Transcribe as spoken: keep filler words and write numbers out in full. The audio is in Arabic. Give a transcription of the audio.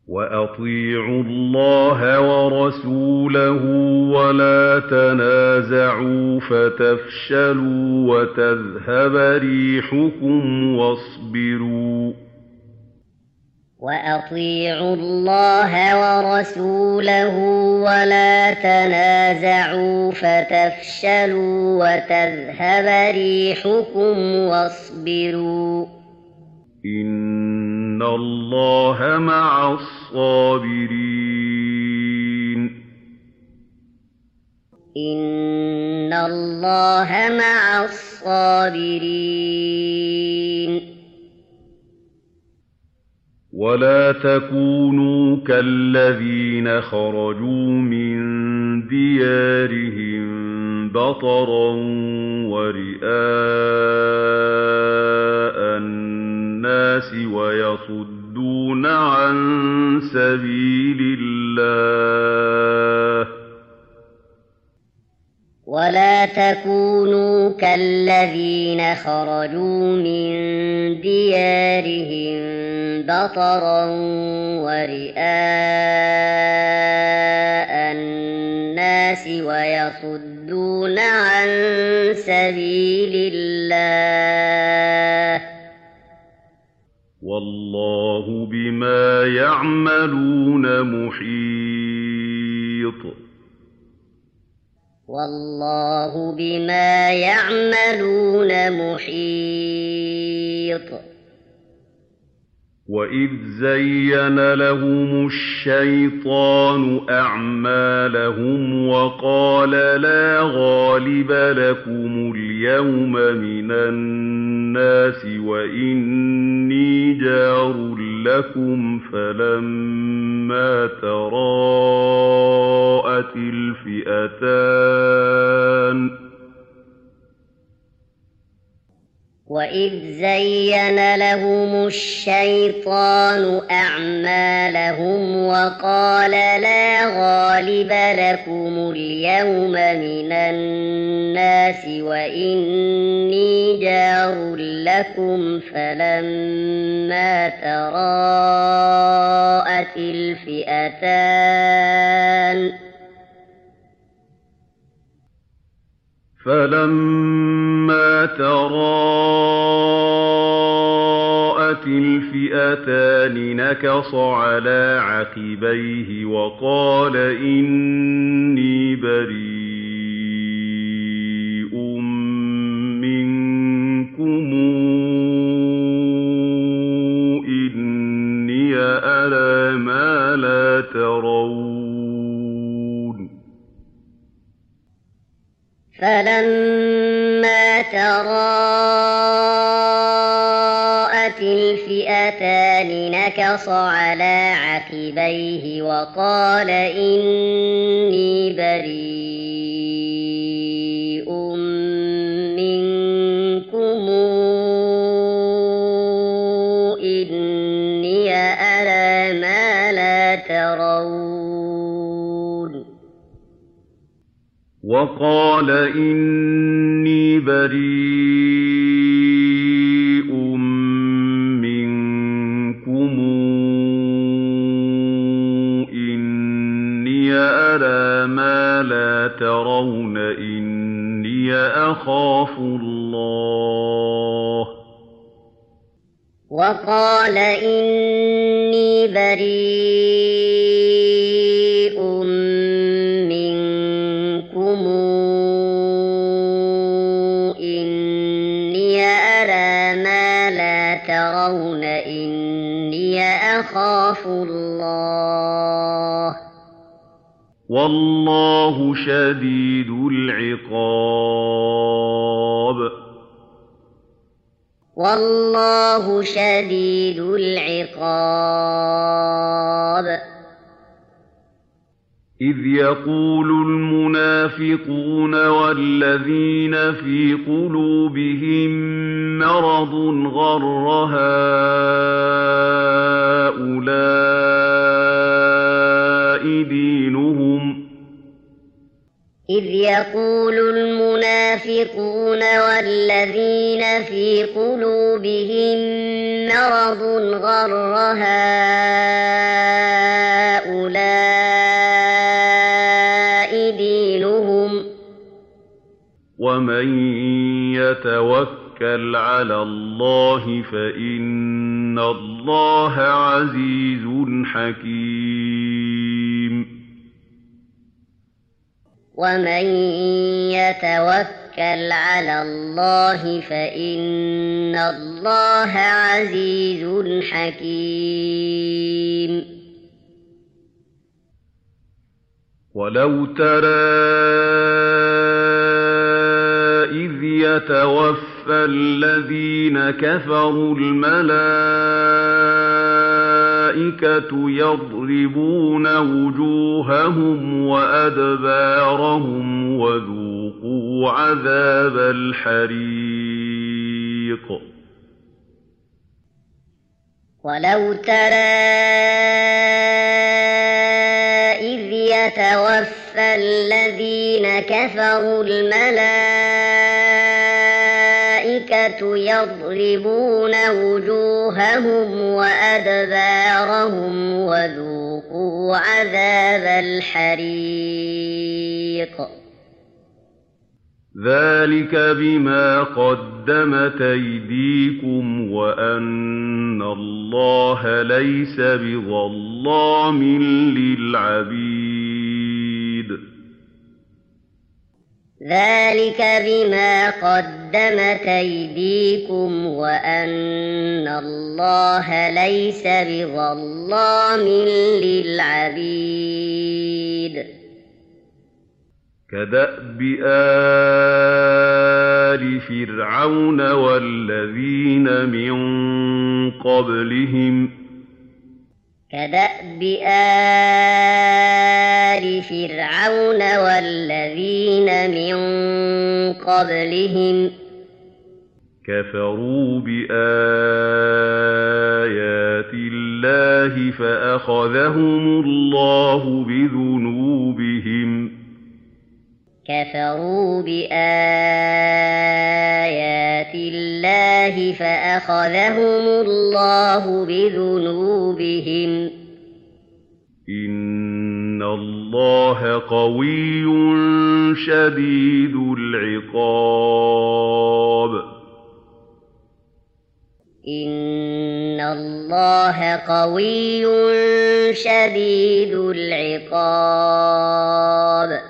وَأَطِيعُوا اللَّهَ وَرَسُولَهُ وَلَا تَنَازَعُوا فَتَفْشَلُوا وَتَذْهَبَ رِيحُكُمْ وَاصْبِرُوا وَأَطِيعُوا اللَّهَ وَرَسُولَهُ وَلَا تَنَازَعُوا فَتَفْشَلُوا وَتَذْهَبَ رِيحُكُمْ وَاصْبِرُوا إِنَّ اللَّهَ مَعَ الصَّابِرِينَ إِنَّ اللَّهَ مَعَ الصَّابِرِينَ وَلَا تَكُونُوا كَالَّذِينَ خَرَجُوا مِن دِيَارِهِم بَطَرًا وَرِئَاءَ النَّاسِ وَيَصُدُّونَ عَن سَبِيلِ اللَّهِ ۚ وَلَا تَكُونُوا كَالَّذِينَ خَرَجُوا مِن دِيَارِهِم بَطَرًا وَرِئَاءَ النَّاسِ وَيَصُدُّونَ عَن سَبِيلِ اللَّهِ ۚ وَاللَّهُ بِمَا يَعْمَلُونَ مُحِيطٌ وَاللَّهُ بِمَا يَعْمَلُونَ مُحِيطٌ وَإِذْ زَيَّنَ لَهُمُ الشَّيْطَانُ أَعْمَالَهُمْ وَقَالَ لَا غَالِبَ لَكُمُ الْيَوْمَ مِنَ النَّاسِ وَإِنِّي جَارٌ لَّكُمْ فَلَمَّا تَرَاءَتِ الْفِئَتَانِ وَإِذْ زَيَّنَ لَهُمُ الشَّيْطَانُ أَعْمَالَهُمْ وَقَالَ لَا غَالِبَ لَكُمُ الْيَوْمَ مِنَ النَّاسِ وَإِنِّي جَارٌ لَّكُمْ فَلَمَّا تَرَاءَتِ الْفِئَتَانِ فَلَمَّا تَرَاءَتِ الْفِئَتَانِ نَكَصَ عَلَىٰ عَقِبَيْهِ وَقَالَ إِنِّي بَرِيءٌ مِّنكُمْ إِنِّي أَرَىٰ مَا لَا تَرَوْنَ فَلَمَّا تَرَاءَتِ الْفِئَتَانِ نَكَصَ عَلَىٰ عَقِبَيْهِ وَقَالَ إِنِّي بَرِيءٌ مِّنكُمْ إِنِّي أَرَىٰ مَا لَا تَرَوْنَ وَقَالَ إِنِّي بَرِيءٌ مِّنكُمْ إِنِّي أَرَىٰ مَا لَا تَرَوْنَ إِنِّي أَخَافُ اللَّهَ ۚ وَقَالَ إِنِّي بَرِيءٌ مِّنكُمْ إِنِّي أَرَىٰ مَا لَا تَرَوْنَ إِنِّي أَخَافُ اللَّهَ ۚ وَاللَّهُ شَدِيدُ الْعِقَابِ وَاللَّهُ شَدِيدُ الْعِقَابِ إِذْ يَقُولُ الْمُنَافِقُونَ وَالَّذِينَ فِي قُلُوبِهِم مَّرَضٌ غَرَّ هَٰؤُلَاءِ دِينُهُمْ إِذْ يَقُولُ الْمُنَافِقُونَ وَالَّذِينَ فِي قُلُوبِهِم مَّرَضٌ غَرَّ هَٰؤُلَاءِ ومن يتوكل على الله فإن الله عزيز حكيم ومن يتوكل على الله فإن الله عزيز حكيم ولو ترى إذ يتوفى الذين كفروا الملائكة يضربون وجوههم وأدبارهم وذوقوا عذاب الحريق ولو ترى إذ يتوفى الذين كفروا الملائكة يضربون وجوههم وأدبارهم وذوقوا عذاب الحريق ذلك بما قدمت أيديكم وأن الله ليس بظلام للعبيد ذلك بما قدمت أيديكم وأن الله ليس بظلام للعبيد كدأب آل فرعون والذين من قبلهم كدأب آل فرعون والذين من قبلهم كفروا بآيات الله فأخذهم الله بذنوبهم كفروا بآيات الله فأخذهم الله بذنوبهم إن الله قوي شديد العقاب إن الله قوي شديد العقاب